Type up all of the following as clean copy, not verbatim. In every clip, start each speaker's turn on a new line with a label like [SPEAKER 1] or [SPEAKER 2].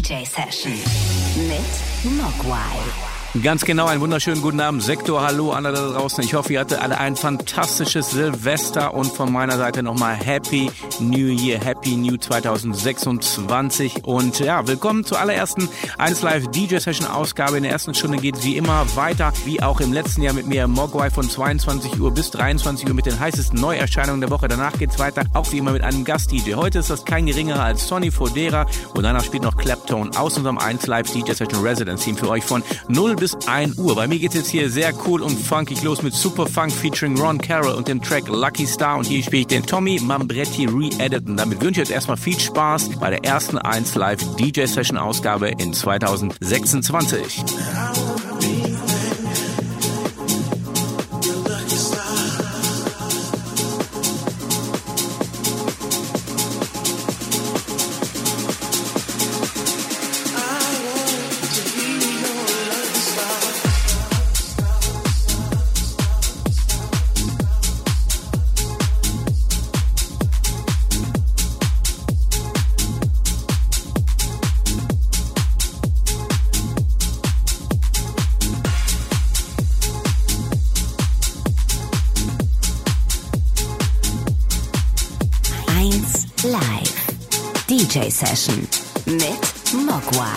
[SPEAKER 1] DJ Session mit Mogwai.
[SPEAKER 2] Ganz genau, einen wunderschönen guten Abend, Sektor, hallo alle da draußen. Ich hoffe, ihr hattet alle ein fantastisches Silvester und von meiner Seite nochmal Happy New Year, Happy New 2026 und ja, willkommen zur allerersten 1Live DJ Session Ausgabe. In der ersten Stunde geht es wie immer weiter, wie auch im letzten Jahr mit mir Mogwai von 22 Uhr bis 23 Uhr mit den heißesten Neuerscheinungen der Woche. Danach geht es weiter, auch wie immer mit einem Gast-DJ. Heute ist das kein geringerer als Sonny Fodera und danach spielt noch Claptone aus unserem 1Live DJ Session Residence Team für euch von 0 bis 1 Uhr. Bei mir geht's jetzt hier sehr cool und funkig los mit Super Funk featuring Ron Carroll und dem Track Lucky Star und hier spiele ich den Tommy Mambretti Re-Edit und damit wünsche ich jetzt erstmal viel Spaß bei der ersten 1Live DJ Session Ausgabe in 2026.
[SPEAKER 1] DJ Session mit Mogwai.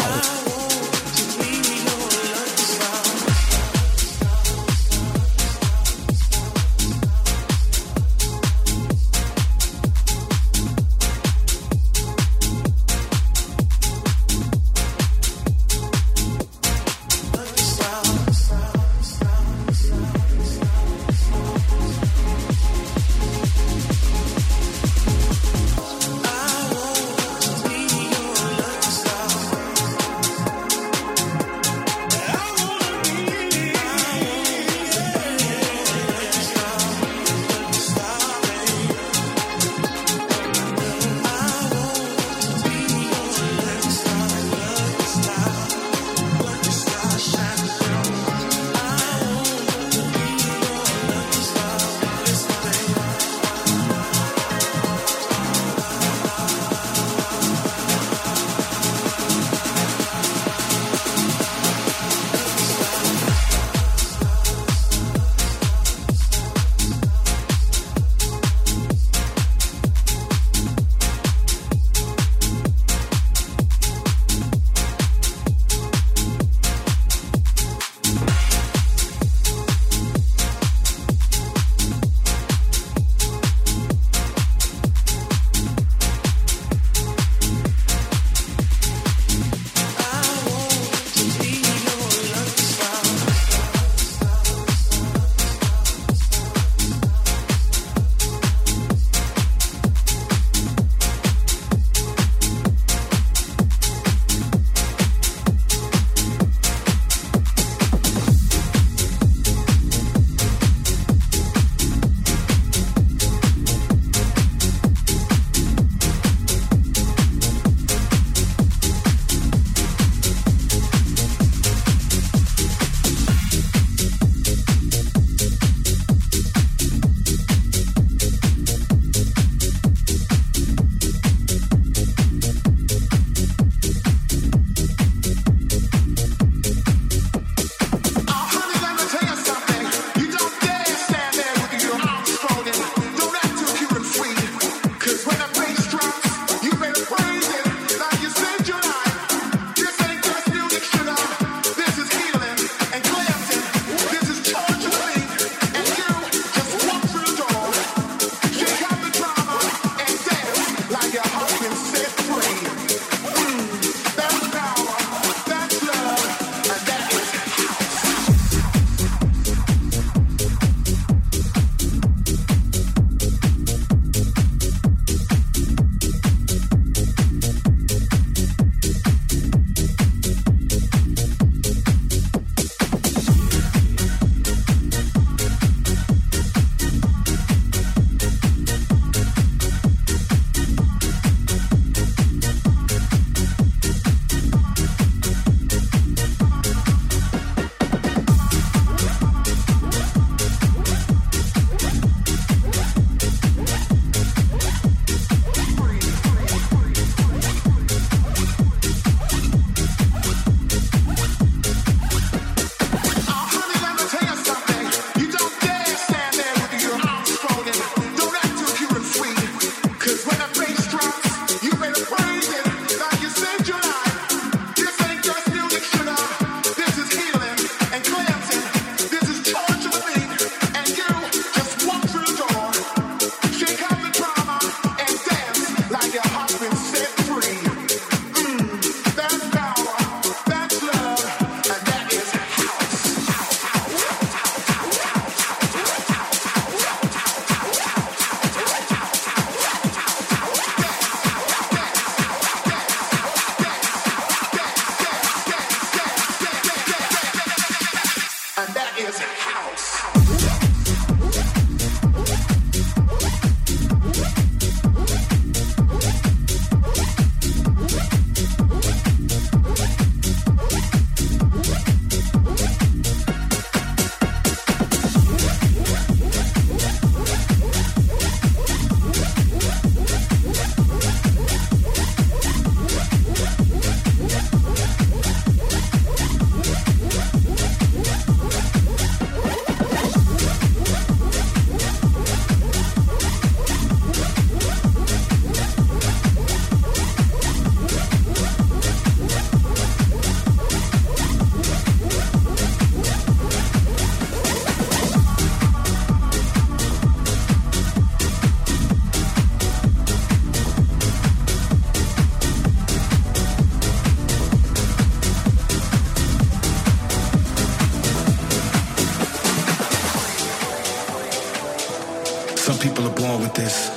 [SPEAKER 3] with this.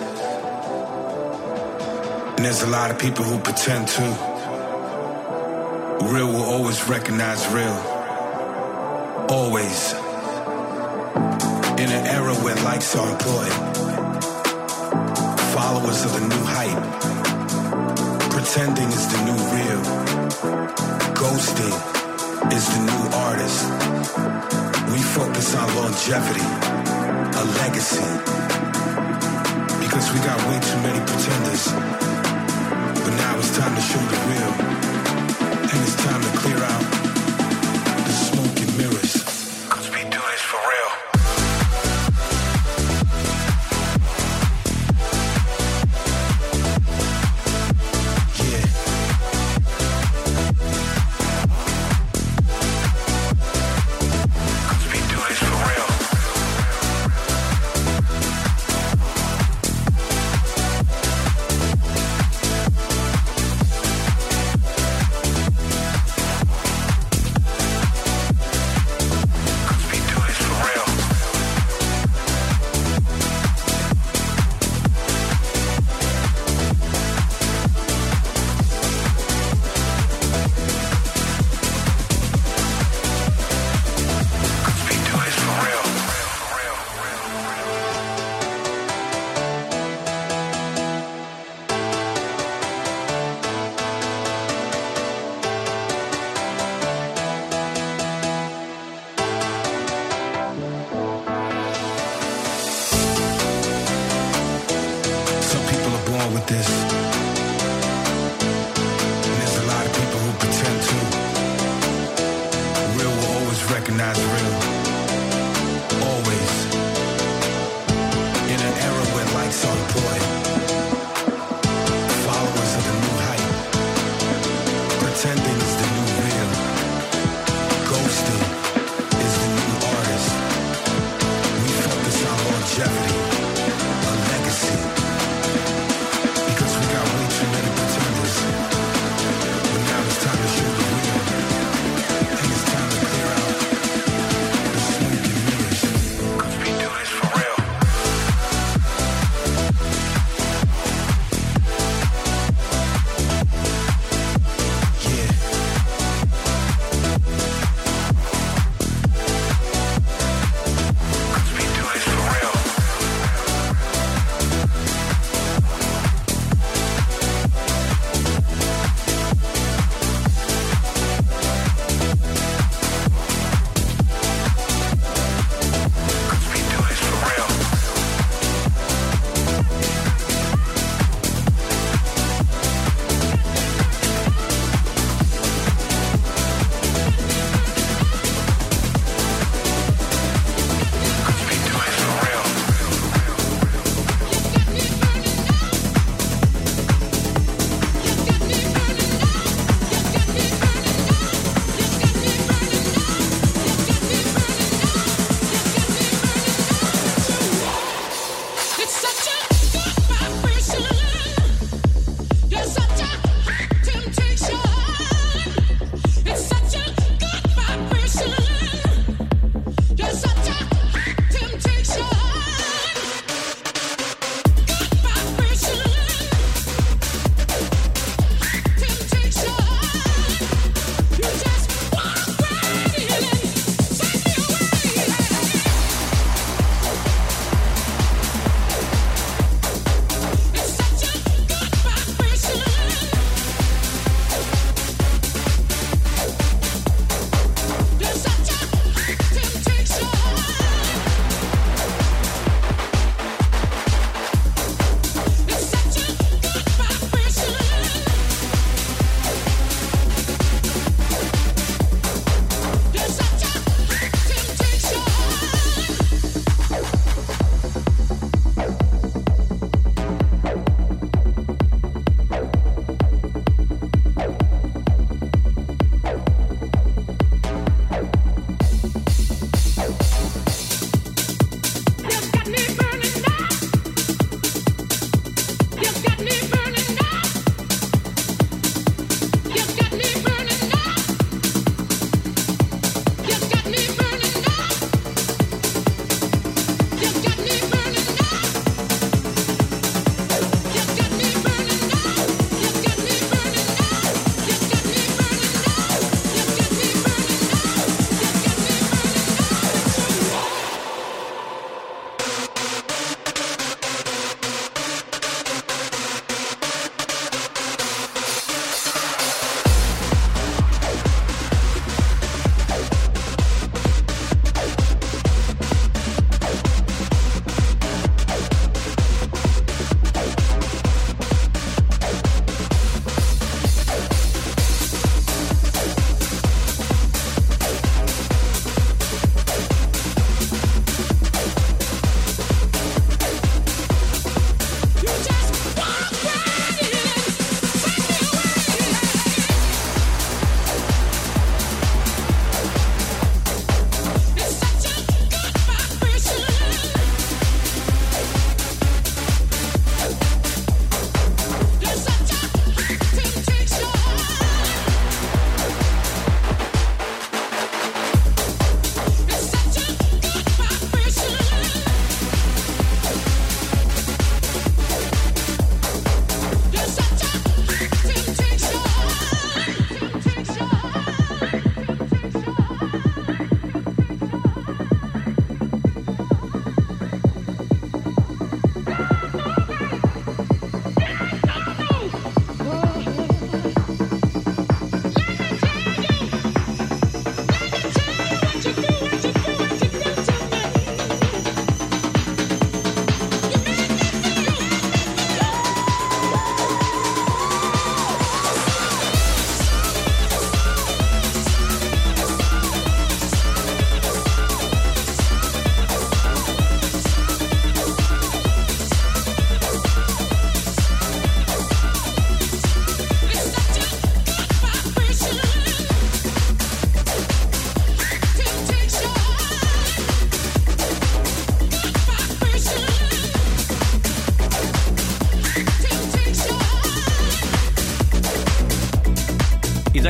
[SPEAKER 3] And there's a lot of people who pretend to. Real will always recognize real. Always. In an era where likes are employed. Followers of the new hype. Pretending is the new real. Ghosting is the new artist. We focus on longevity, a legacy. Because we got way too many pretenders. But now it's time to show the real. And it's time to clear out the smoke and mirrors. Cause we do this for real. Yeah. Cause we do this for real. With this. And there's a lot of people who pretend to. Real will always recognize real. Always. In an era where likes are employed. Followers of the new hype. Pretending is the new real. Ghosting is the new artist. We focus on longevity, a legacy. Because we got way too many pretenders. But now it's time to show the real. And it's time to clear out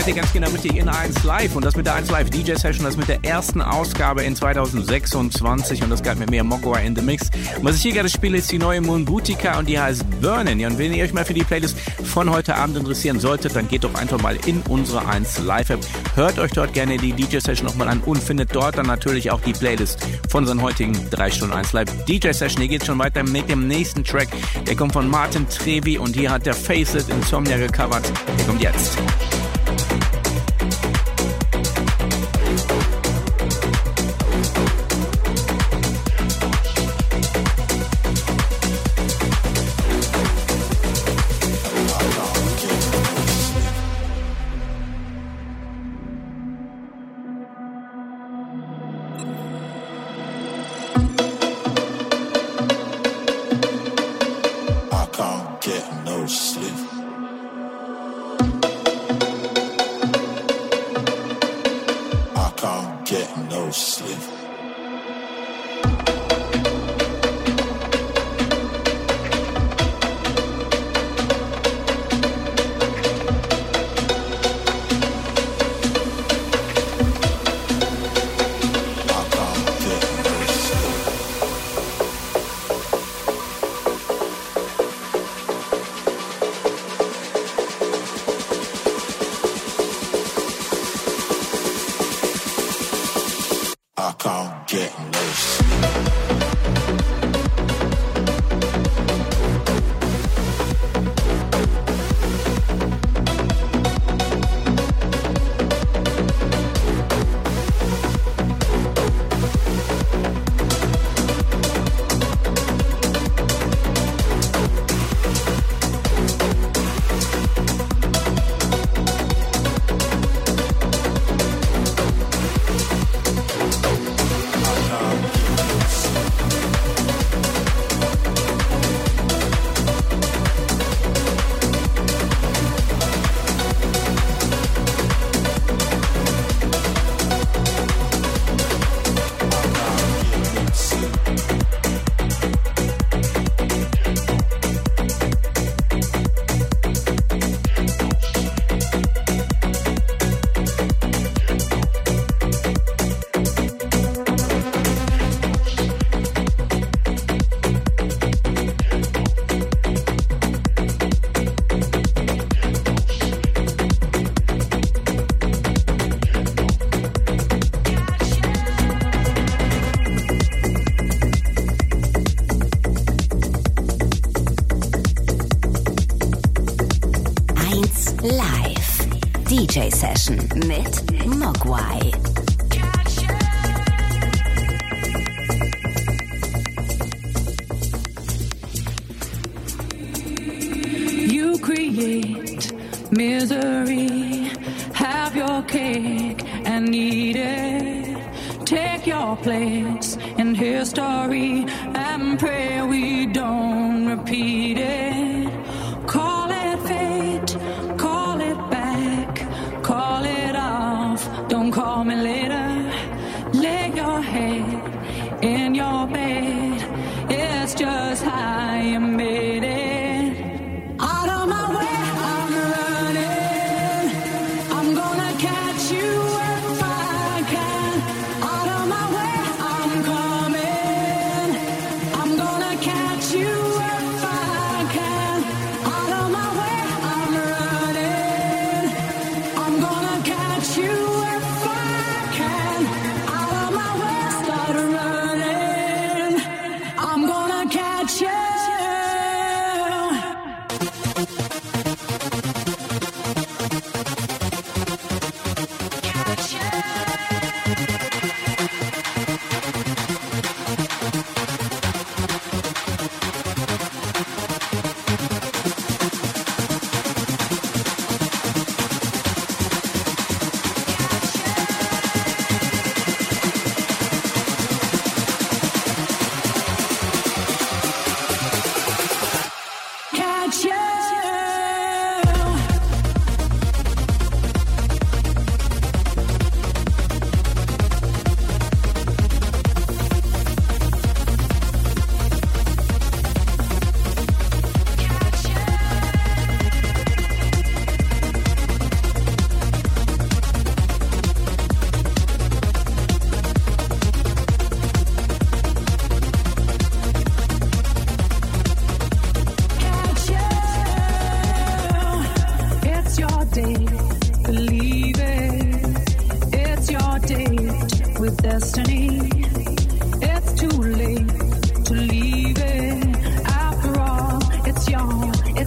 [SPEAKER 2] seid ihr ganz genau richtig in 1 Live. Und das mit der 1 Live DJ Session, das mit der ersten Ausgabe in 2026. Und das gab mit mir Mogwai in the Mix. Und was ich hier gerade spiele, ist die neue Moon Boutica und die heißt Burnin'. Ja, und wenn ihr euch mal für die Playlist von heute Abend interessieren solltet, dann geht doch einfach mal in unsere 1 Live App. Hört euch dort gerne die DJ Session nochmal an und findet dort dann natürlich auch die Playlist von unseren heutigen 3 Stunden 1 Live DJ Session. Hier geht schon weiter mit dem nächsten Track. Der kommt von Martin Trevi und hier hat der Face It Insomnia gecovert. Der kommt jetzt.
[SPEAKER 1] DJ Session mit Mogwai.
[SPEAKER 4] You create misery, have your cake and eat it. Take your place in history and pray we don't repeat it. Call it fate, call it back, call it off, don't call me later. Lay your head in your bed, it's just how you made it. Out of my way, I'm running, I'm gonna catch you if I can. Out of my way, I'm coming, I'm gonna catch you if I can. Out of my way, I'm running, I'm gonna catch you if I can. Out of my way, start running, I'm gonna catch you. Catch you.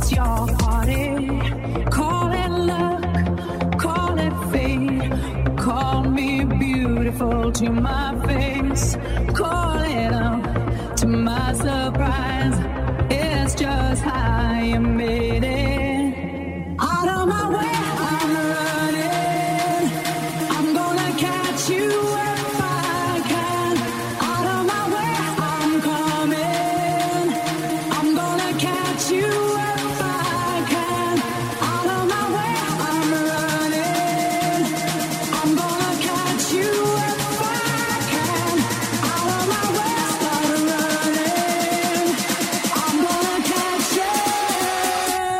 [SPEAKER 4] it's your party. Call it luck, call it fate. Call me beautiful to my face. Call it up to my surprise. It's just how you made it. Out of my way, I'm running. I'm gonna catch you if I can. Out of my way, I'm coming. I'm gonna catch you if I can. Out of my way, I'm running. I'm gonna catch you if I can. Out of my way, start running. I'm gonna catch you.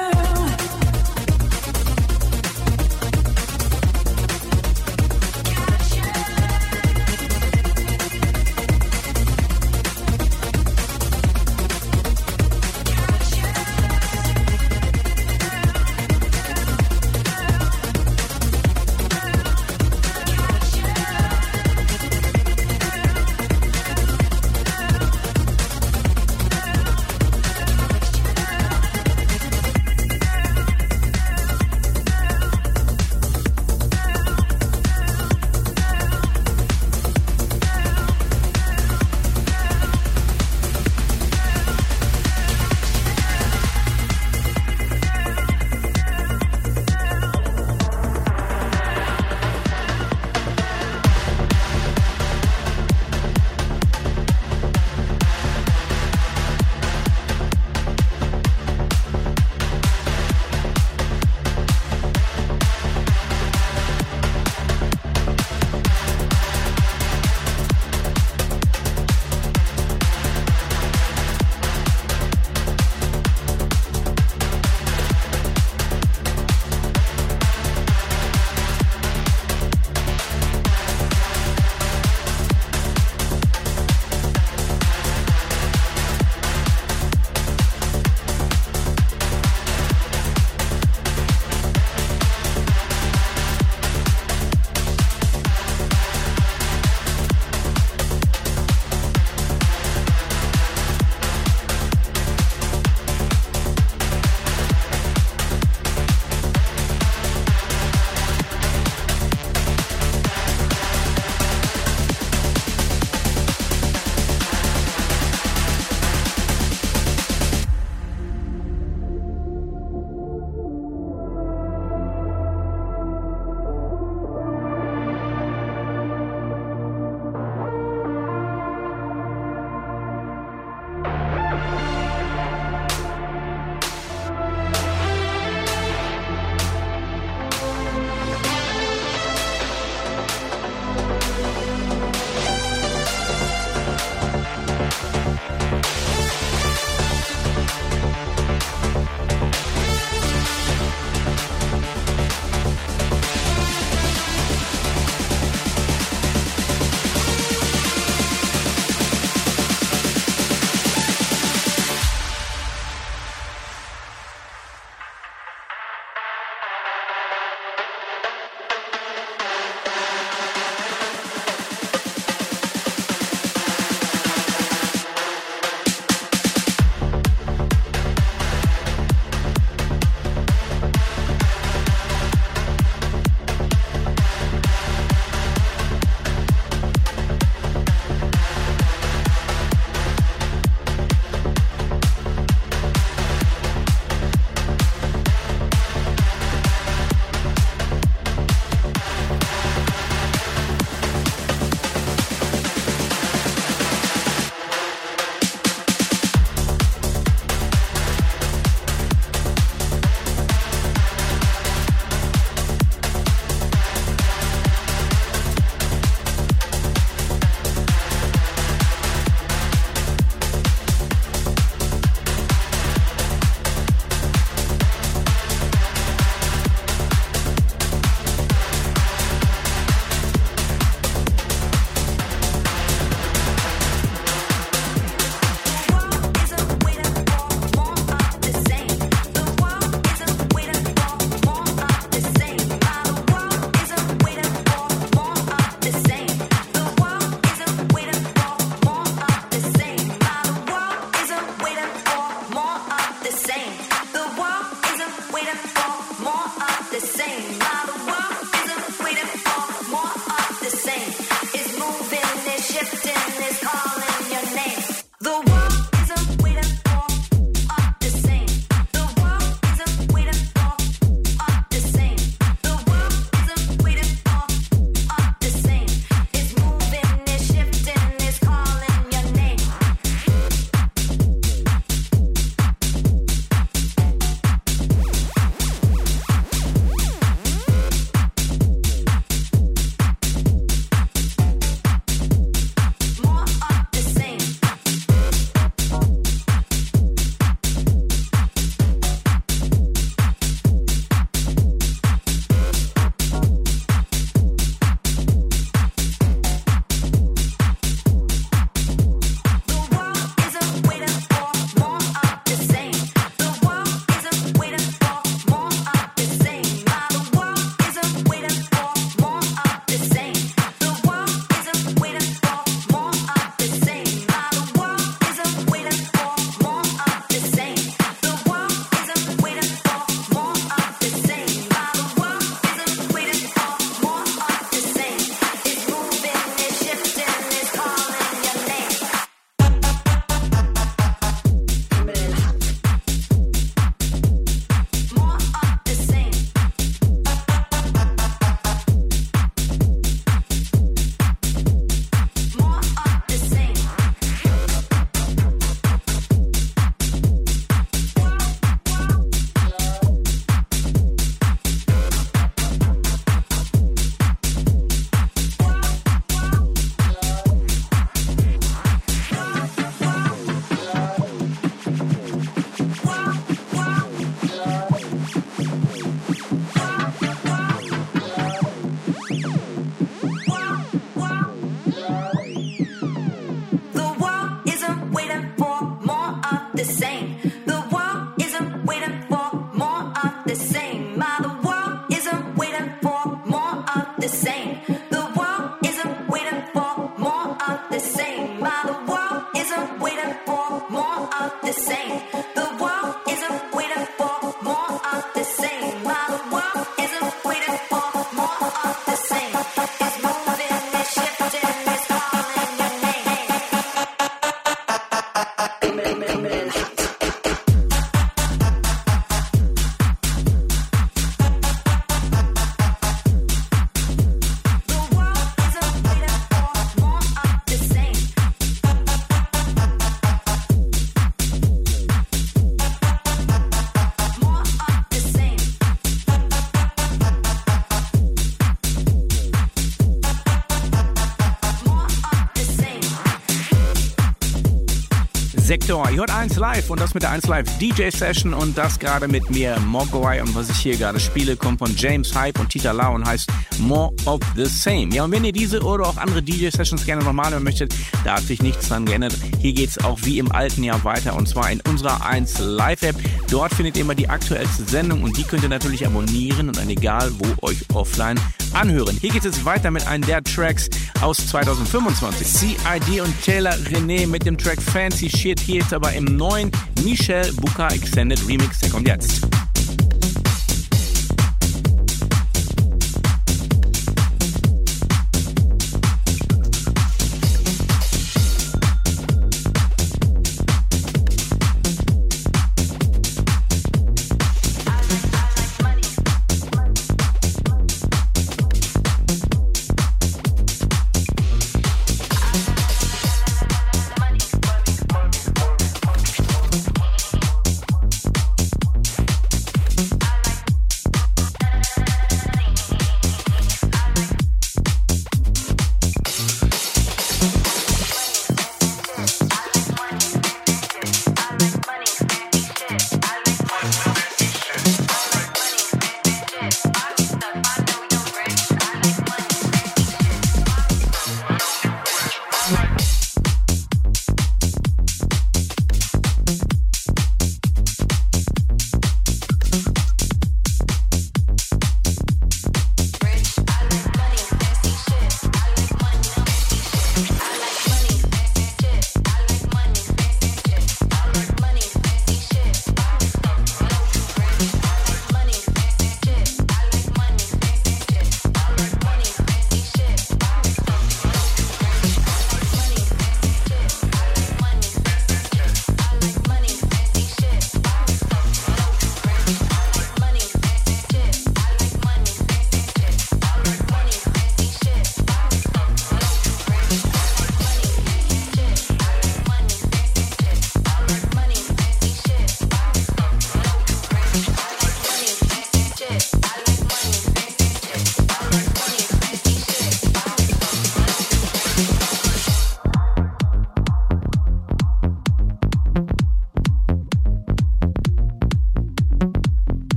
[SPEAKER 2] Sektor. Ihr hört 1 Live und das mit der 1 Live DJ Session und das gerade mit mir, Mogwai. Und was ich hier gerade spiele, kommt von James Hype und Tita Lau und heißt More of the Same. Ja, und wenn ihr diese oder auch andere DJ Sessions gerne nochmal hören möchtet, da hat sich nichts dran geändert. Hier geht's auch wie im alten Jahr weiter und zwar in unserer 1 Live App. Dort findet ihr immer die aktuellste Sendung und die könnt ihr natürlich abonnieren und dann egal wo euch offline anhören. Hier geht es weiter mit einem der Tracks aus 2025. CID und Taylor René mit dem Track Fancy Shit. Hier jetzt aber im neuen Michel Buka Extended Remix. Der kommt jetzt.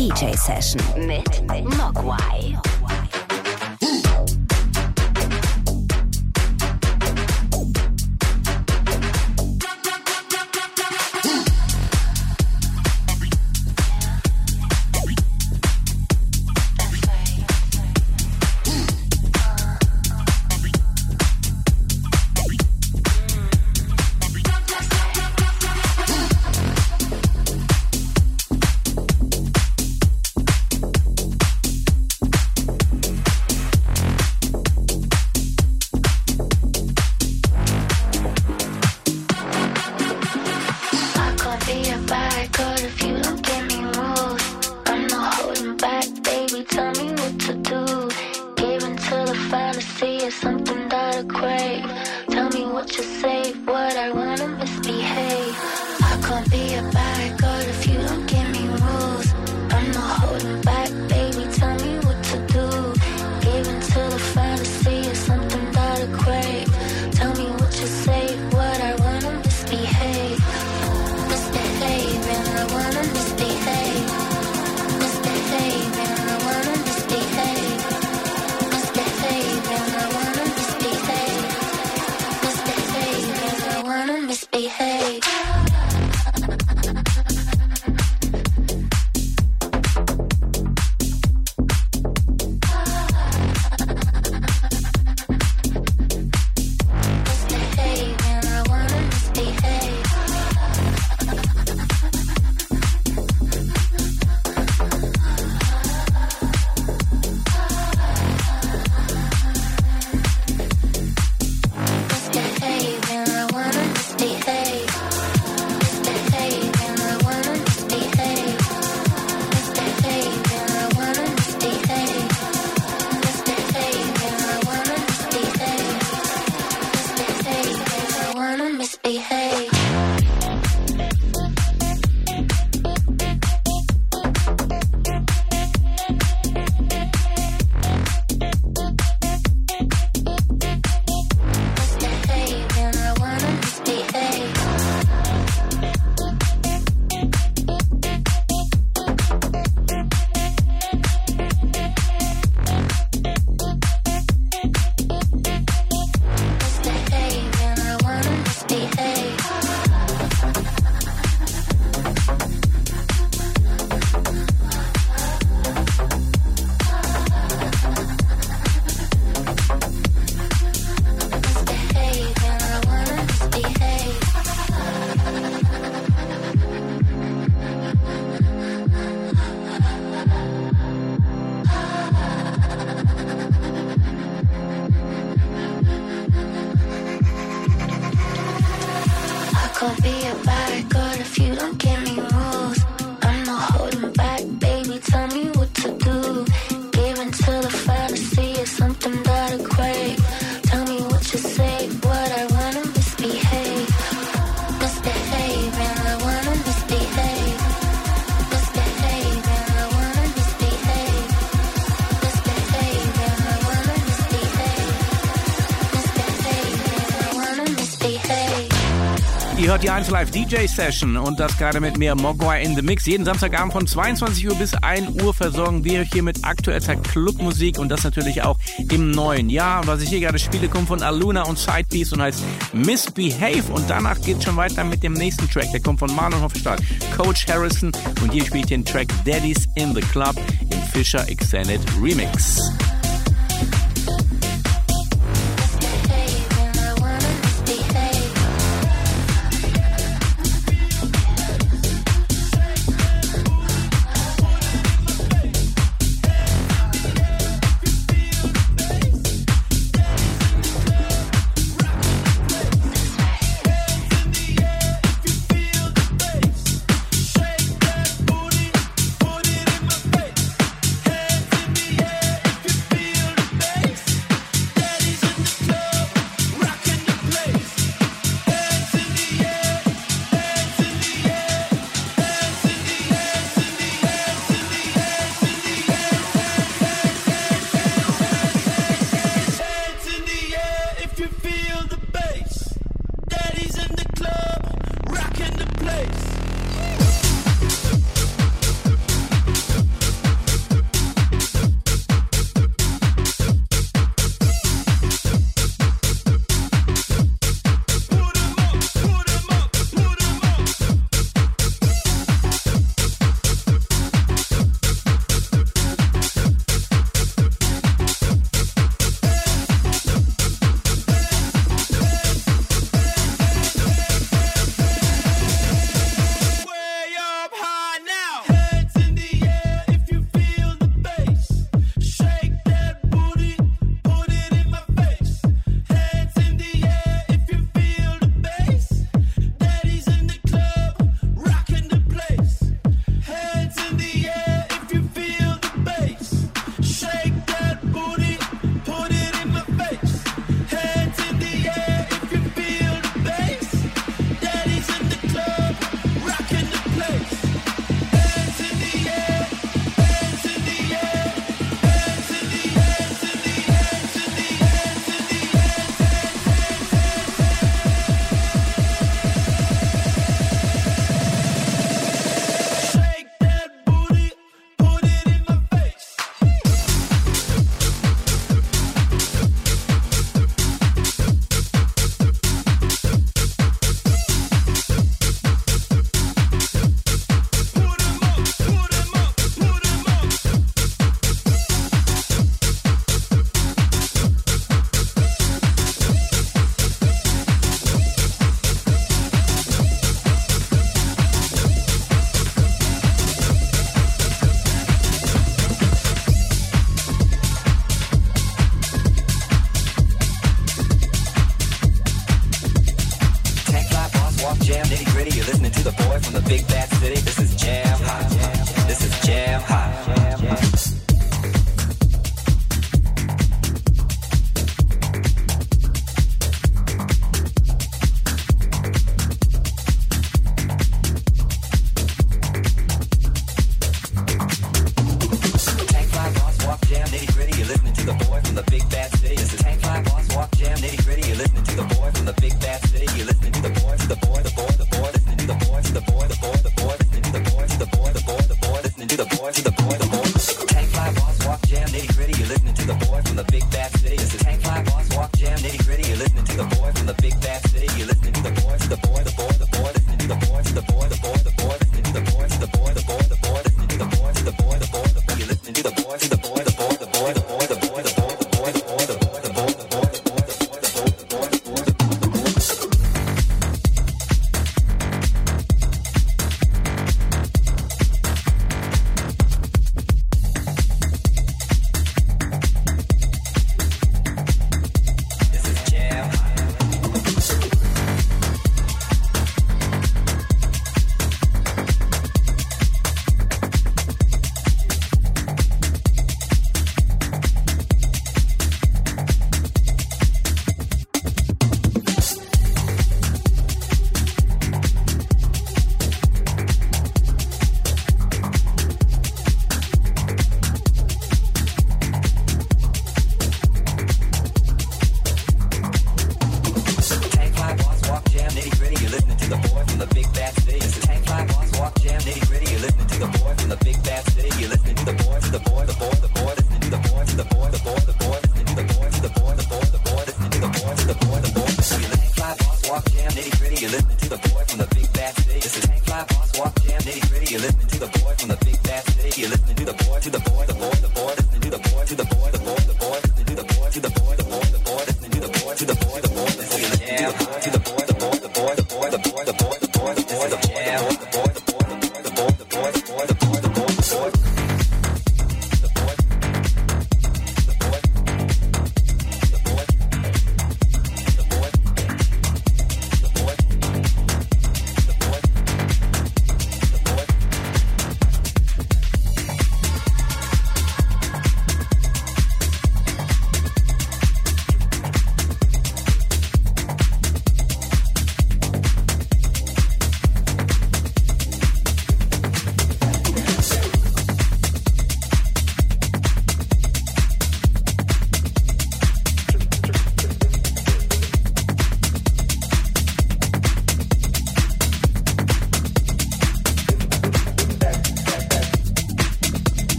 [SPEAKER 1] DJ Session mit Mogwai.
[SPEAKER 2] Ihr hört die 1 Live DJ Session und das gerade mit mir, Mogwai in the Mix. Jeden Samstagabend von 22 Uhr bis 1 Uhr versorgen wir euch hier mit aktueller Clubmusik und das natürlich auch im neuen Jahr. Was ich hier gerade spiele, kommt von Aluna und Sidepiece und heißt Misbehave und danach geht's schon weiter mit dem nächsten Track. Der kommt von Marlon Hofstadt, Coach Harrison und hier spielt den Track Daddy's in the Club im Fisher Extended Remix.
[SPEAKER 5] If you walk, jam, nitty gritty. You're listening to the boy from the big bad city. This is Jam Hot. This is Jam Hot.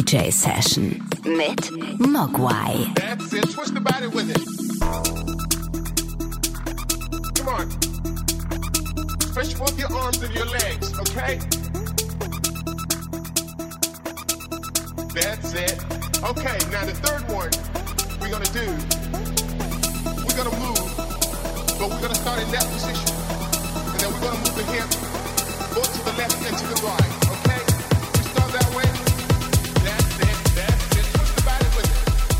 [SPEAKER 1] DJ Session mit Mogwai.
[SPEAKER 6] That's it. Twist the body with it. Come on. Push both your arms and your legs, okay? That's it. Okay, now the third one we're gonna do, we're gonna move, but we're gonna start in that position. And then we're gonna move the hip both to the left and to the right, okay? We start that way. That's it, that's it. Push the body with it.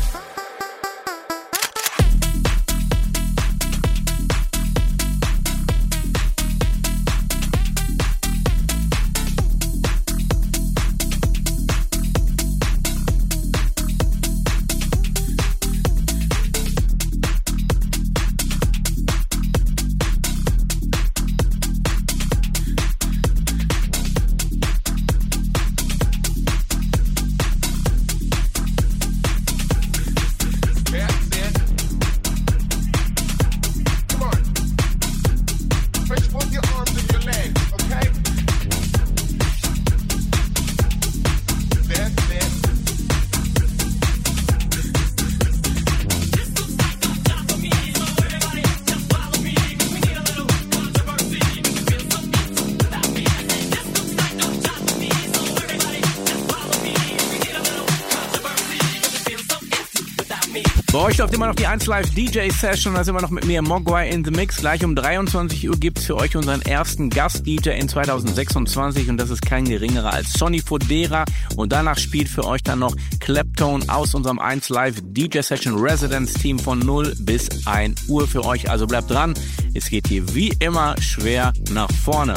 [SPEAKER 2] Bei euch läuft immer noch die 1 Live DJ Session, da sind wir noch mit mir, Mogwai in the Mix. Gleich um 23 Uhr gibt's für euch unseren ersten Gast-DJ in 2026 und das ist kein geringerer als Sonny Fodera. Und danach spielt für euch dann noch Claptone aus unserem 1 Live DJ Session Residence Team von 0 bis 1 Uhr für euch. Also bleibt dran, es geht hier wie immer schwer nach vorne.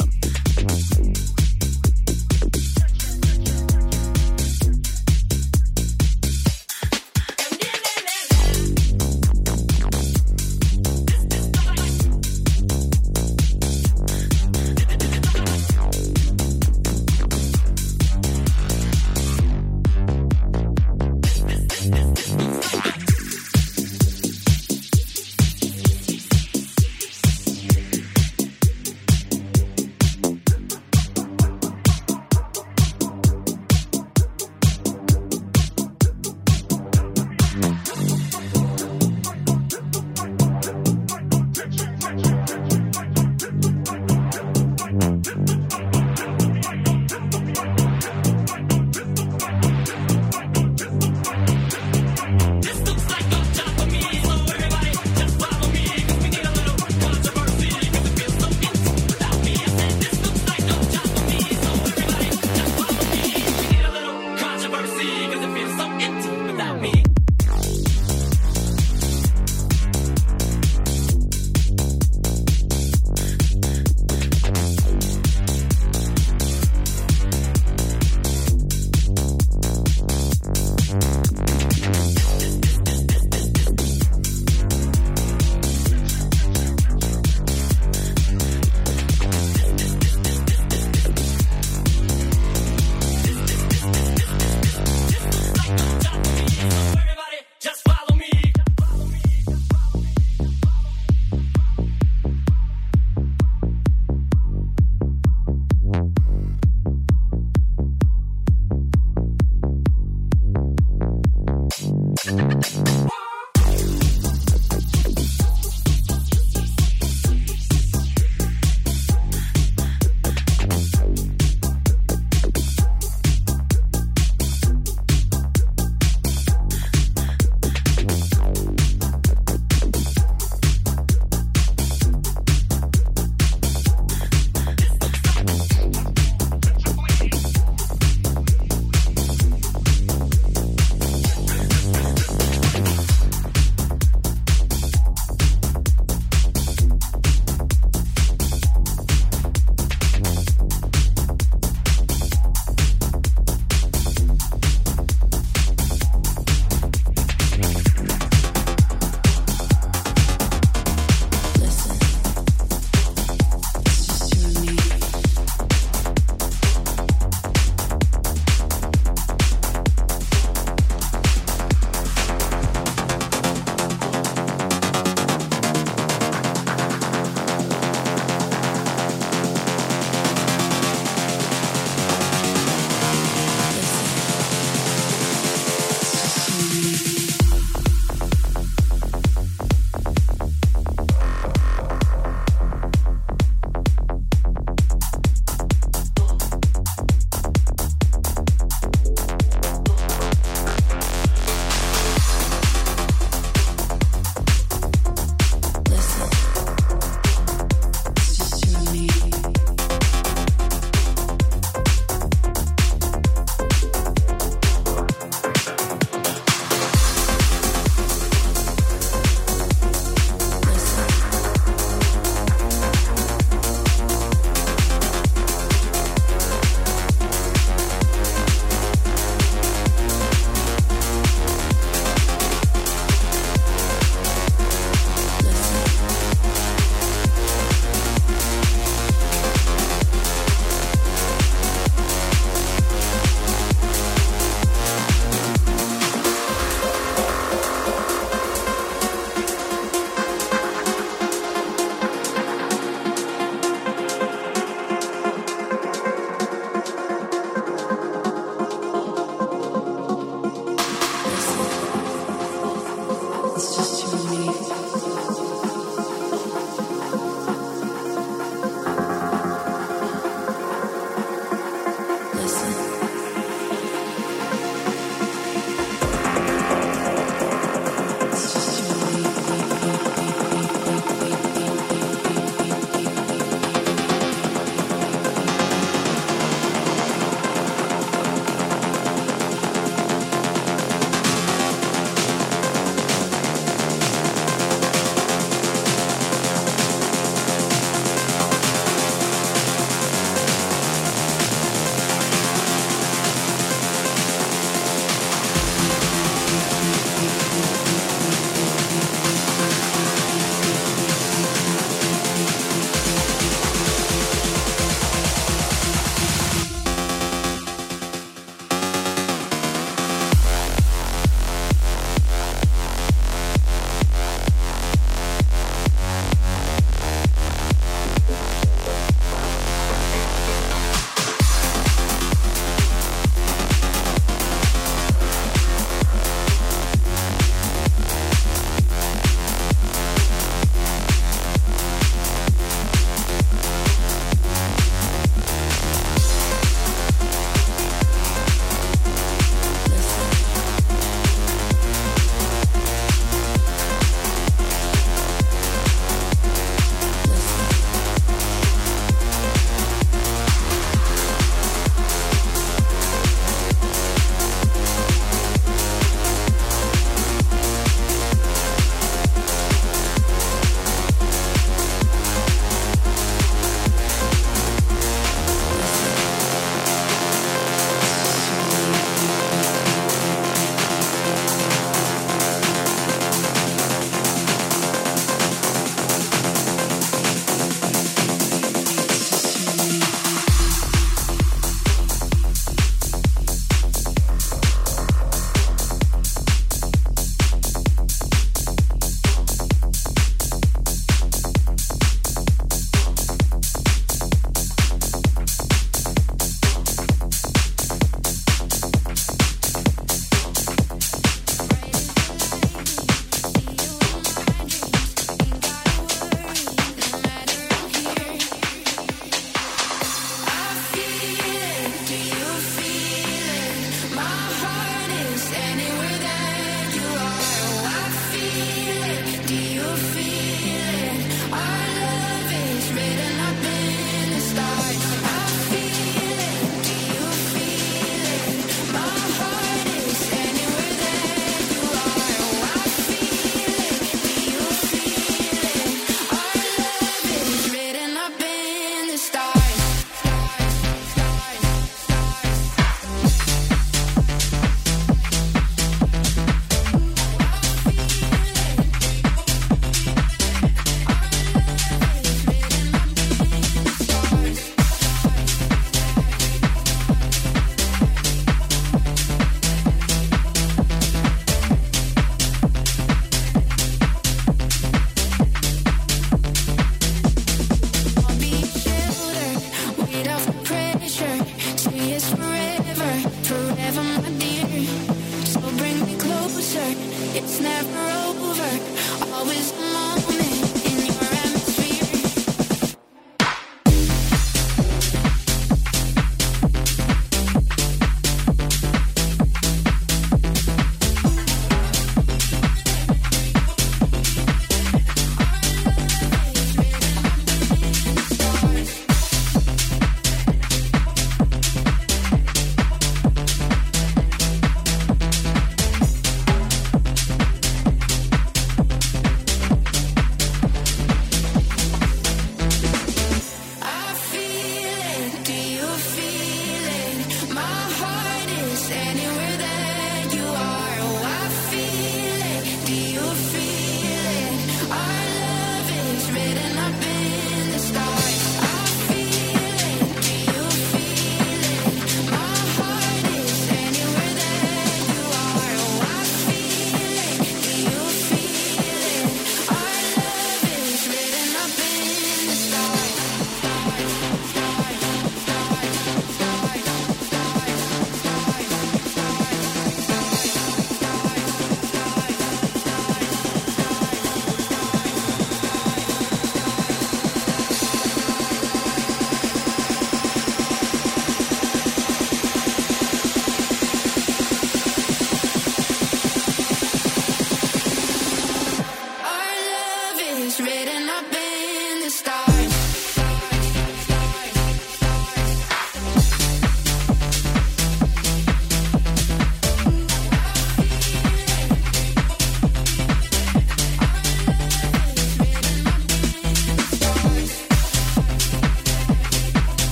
[SPEAKER 7] It's never over, always